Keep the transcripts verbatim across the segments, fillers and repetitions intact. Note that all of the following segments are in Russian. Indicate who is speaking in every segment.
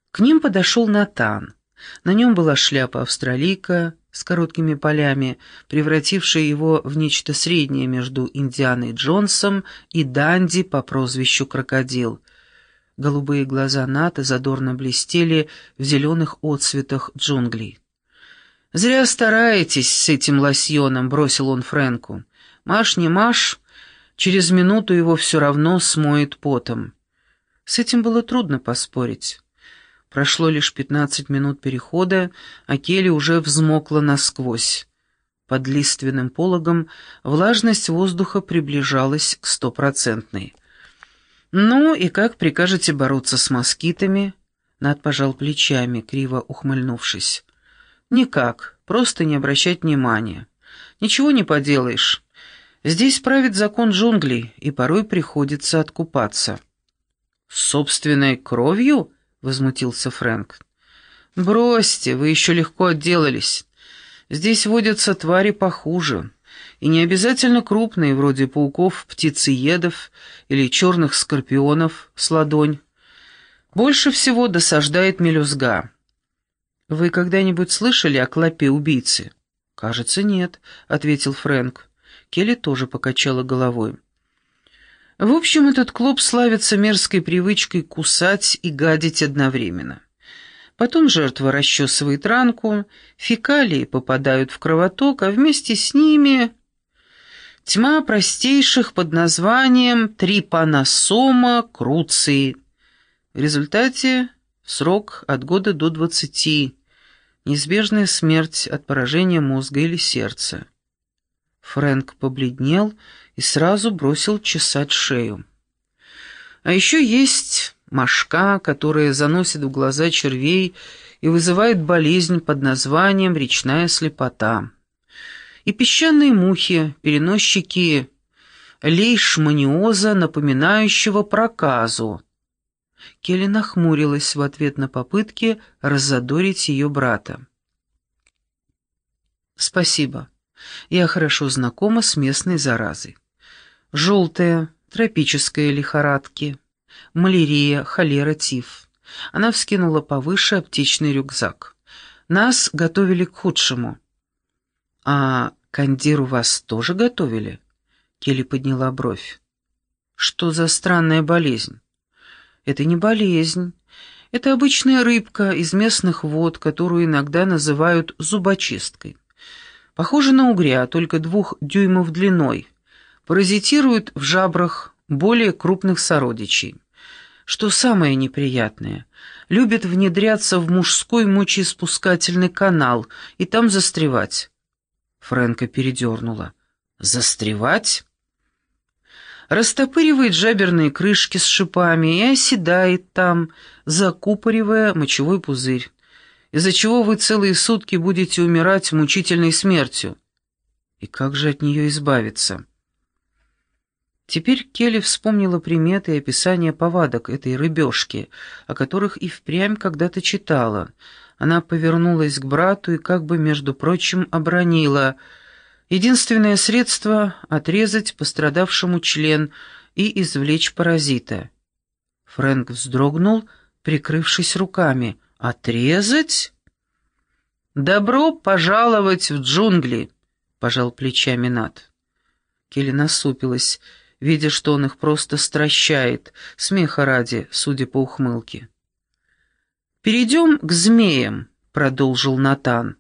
Speaker 1: К ним подошел Натан. На нем была шляпа австралийка с короткими полями, превратившая его в нечто среднее между Индианой Джонсом и Данди по прозвищу Крокодил. Голубые глаза Ната задорно блестели в зеленых отцветах джунглей. «Зря стараетесь с этим лосьоном», — бросил он Фрэнку. «Маш не маш, через минуту его все равно смоет потом». С этим было трудно поспорить. Прошло лишь пятнадцать минут перехода, а Келли уже взмокла насквозь. Под лиственным пологом влажность воздуха приближалась к стопроцентной. «Ну и как прикажете бороться с москитами?» Нат пожал плечами, криво ухмыльнувшись. «Никак, просто не обращать внимания. Ничего не поделаешь. Здесь правит закон джунглей, и порой приходится откупаться». «Собственной кровью?» — возмутился Фрэнк. «Бросьте, вы еще легко отделались. Здесь водятся твари похуже, и не обязательно крупные, вроде пауков-птицеедов или черных скорпионов с ладонь. Больше всего досаждает мелюзга. Вы когда-нибудь слышали о клопе-убийце?» «Кажется, нет», — ответил Фрэнк. Келли тоже покачала головой. В общем, этот клоп славится мерзкой привычкой кусать и гадить одновременно. Потом жертва расчесывает ранку, фекалии попадают в кровоток, а вместе с ними тьма простейших под названием трипаносома круций. В результате срок от года до двадцати, неизбежная смерть от поражения мозга или сердца. Фрэнк побледнел и сразу бросил чесать шею. А еще есть мошка, которая заносит в глаза червей и вызывает болезнь под названием речная слепота. И песчаные мухи, переносчики лейшманиоза, напоминающего проказу. Келли нахмурилась в ответ на попытки раззадорить ее брата. «Спасибо. Я хорошо знакома с местной заразой. Желтая, тропическая лихорадки, малярия, холера, тиф». Она вскинула повыше аптечный рюкзак. «Нас готовили к худшему». «А кандир у вас тоже готовили?» Келли подняла бровь. «Что за странная болезнь?» «Это не болезнь. Это обычная рыбка из местных вод, которую иногда называют зубочисткой. Похожа на угря, только двух дюймов длиной. Паразитирует в жабрах более крупных сородичей. Что самое неприятное, любит внедряться в мужской мочеиспускательный канал и там застревать». Фрэнка передернула. «Застревать?» Растопыривает жаберные крышки с шипами и оседает там, закупоривая мочевой пузырь, из-за чего вы целые сутки будете умирать мучительной смертью. И как же от нее избавиться? Теперь Келли вспомнила приметы и описание повадок этой рыбешки, о которых и впрямь когда-то читала. Она повернулась к брату и как бы, между прочим, обронила: «Единственное средство — отрезать пострадавшему член и извлечь паразита». Фрэнк вздрогнул, прикрывшись руками. «Отрезать?» «Добро пожаловать в джунгли», — пожал плечами Нат. Келли насупилась, видя, что он их просто стращает, смеха ради, судя по ухмылке. «Перейдем к змеям», — продолжил Натан.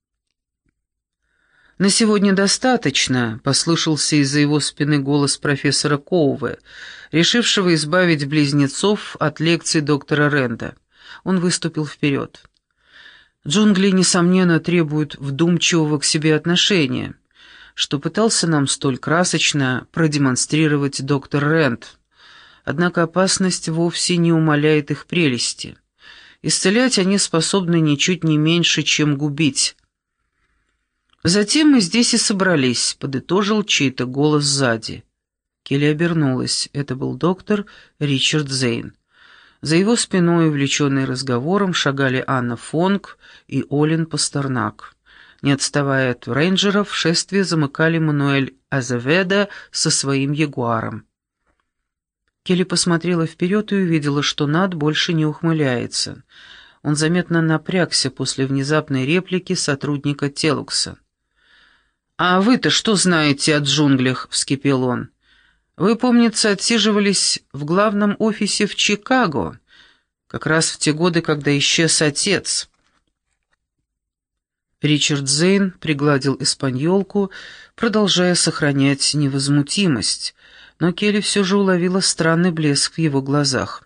Speaker 1: «На сегодня достаточно», — послышался из-за его спины голос профессора Коуве, решившего избавить близнецов от лекций доктора Ренда. Он выступил вперед. «Джунгли, несомненно, требуют вдумчивого к себе отношения, что пытался нам столь красочно продемонстрировать доктор Рэнд. Однако опасность вовсе не умаляет их прелести. Исцелять они способны ничуть не меньше, чем губить». «Затем мы здесь и собрались», — подытожил чей-то голос сзади. Келли обернулась. Это был доктор Ричард Зейн. За его спиной, увлеченные разговором, шагали Анна Фонг и Олин Пастернак. Не отставая от рейнджеров, шествие замыкали Мануэль Азеведо со своим ягуаром. Келли посмотрела вперед и увидела, что Нат больше не ухмыляется. Он заметно напрягся после внезапной реплики сотрудника Телукса. «А вы-то что знаете о джунглях?» — вскипел он. «Вы, помнится, отсиживались в главном офисе в Чикаго, как раз в те годы, когда исчез отец». Ричард Зейн пригладил испаньолку, продолжая сохранять невозмутимость, но Келли все же уловила странный блеск в его глазах.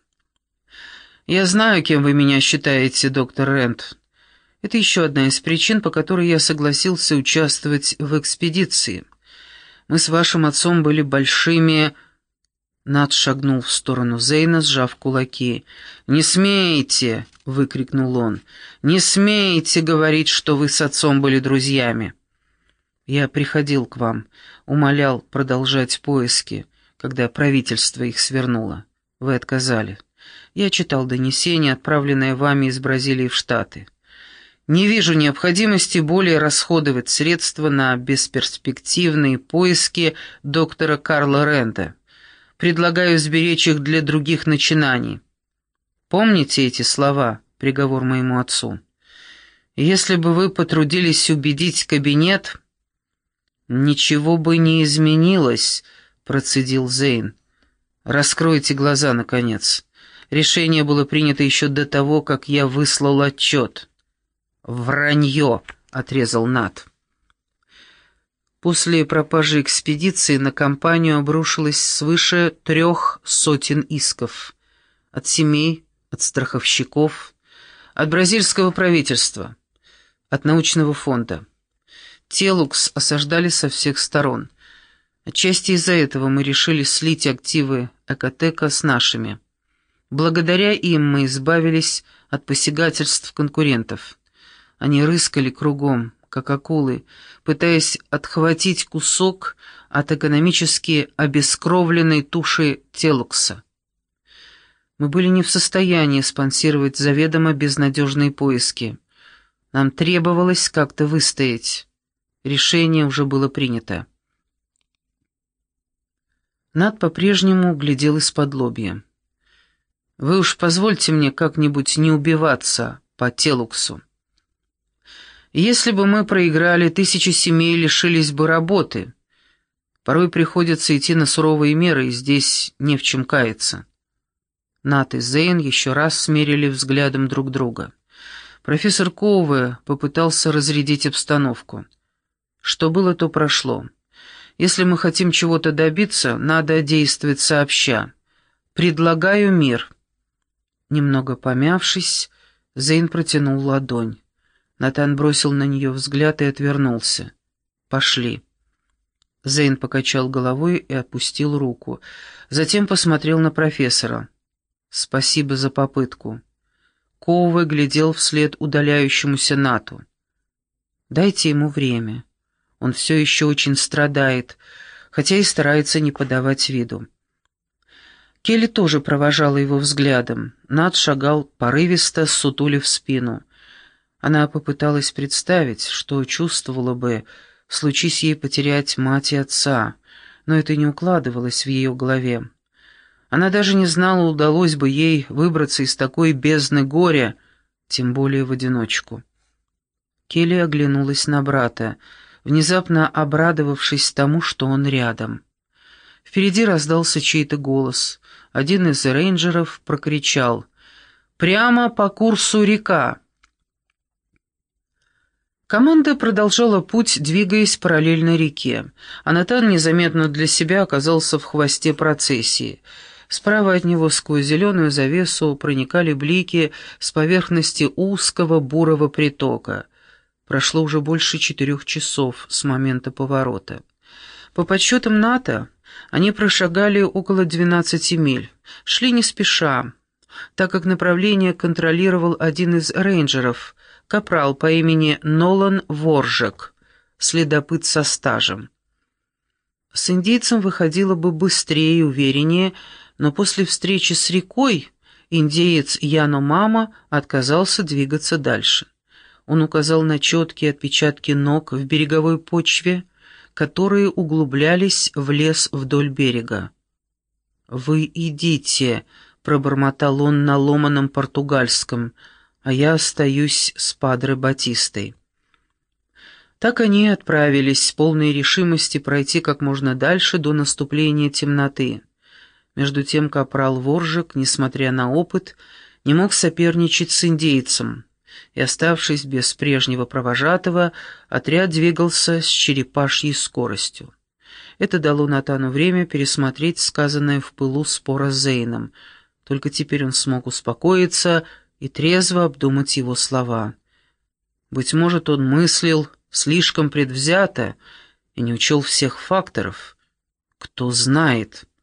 Speaker 1: «Я знаю, кем вы меня считаете, доктор Рент. Это еще одна из причин, по которой я согласился участвовать в экспедиции. Мы с вашим отцом были большими...» Нат шагнул в сторону Зейна, сжав кулаки. «Не смейте!» — выкрикнул он. «Не смейте говорить, что вы с отцом были друзьями!» «Я приходил к вам, умолял продолжать поиски, когда правительство их свернуло. Вы отказали. Я читал донесение, отправленное вами из Бразилии в Штаты. Не вижу необходимости более расходовать средства на бесперспективные поиски доктора Карла Рента. Предлагаю сберечь их для других начинаний. Помните эти слова, приговор моему отцу? Если бы вы потрудились убедить кабинет...» «Ничего бы не изменилось», — процедил Зейн. «Раскройте глаза, наконец. Решение было принято еще до того, как я выслал отчет». «Вранье», — отрезал Нат. После пропажи экспедиции на компанию обрушилось свыше трех сотен исков. От семей, от страховщиков, от бразильского правительства, от научного фонда. Телукс осаждали со всех сторон. Отчасти из-за этого мы решили слить активы Экотека с нашими. Благодаря им мы избавились от посягательств конкурентов. Они рыскали кругом, как акулы, пытаясь отхватить кусок от экономически обескровленной туши Телукса. Мы были не в состоянии спонсировать заведомо безнадежные поиски. Нам требовалось как-то выстоять. Решение уже было принято. Нат по-прежнему глядел из-под лобья. «Вы уж позвольте мне как-нибудь не убиваться по Телуксу. Если бы мы проиграли, тысячи семей лишились бы работы. Порой приходится идти на суровые меры, и здесь не в чем каяться». Нат и Зейн еще раз смерили взглядом друг друга. Профессор Коуве попытался разрядить обстановку. Что было, то прошло. Если мы хотим чего-то добиться, надо действовать сообща. Предлагаю мир. Немного помявшись, Зейн протянул ладонь. Натан бросил на нее взгляд и отвернулся. «Пошли». Зейн покачал головой и опустил руку. Затем посмотрел на профессора. «Спасибо за попытку». Коуве глядел вслед удаляющемуся Нату. «Дайте ему время. Он все еще очень страдает, хотя и старается не подавать виду». Келли тоже провожала его взглядом. Нат шагал порывисто, сутулив спину. Она попыталась представить, что чувствовала бы, случись ей потерять мать и отца, но это не укладывалось в ее голове. Она даже не знала, удалось бы ей выбраться из такой бездны горя, тем более в одиночку. Келли оглянулась на брата, внезапно обрадовавшись тому, что он рядом. Впереди раздался чей-то голос. Один из рейнджеров прокричал: «Прямо по курсу река!» Команда продолжала путь, двигаясь параллельно реке, а Натан незаметно для себя оказался в хвосте процессии. Справа от него сквозь зеленую завесу проникали блики с поверхности узкого бурого притока. Прошло уже больше четырех часов с момента поворота. По подсчетам Ната, они прошагали около двенадцати миль, шли не спеша, так как направление контролировал один из рейнджеров, капрал по имени Нолан Воржек, следопыт со стажем. С индейцем выходило бы быстрее и увереннее, но после встречи с рекой индеец Яномама отказался двигаться дальше. Он указал на четкие отпечатки ног в береговой почве, которые углублялись в лес вдоль берега. «Вы идите», — пробормотал он на ломаном португальском, а я остаюсь с падре Батистой». Так они и отправились, полной решимости пройти как можно дальше до наступления темноты. Между тем капрал Воржик, несмотря на опыт, не мог соперничать с индейцем, и, оставшись без прежнего провожатого, отряд двигался с черепашьей скоростью. Это дало Натану время пересмотреть сказанное в пылу спора с Зейном. Только теперь он смог успокоиться и трезво обдумать его слова. Быть может, он мыслил слишком предвзято и не учел всех факторов. Кто знает.